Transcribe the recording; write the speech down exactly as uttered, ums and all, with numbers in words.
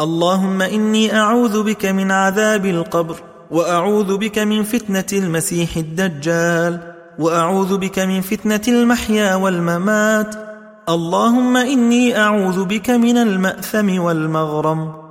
اللهم إني أعوذ بك من عذاب القبر، وأعوذ بك من فتنة المسيح الدجال، وأعوذ بك من فتنة المحيا والممات. اللهم إني أعوذ بك من المأثم والمغرم.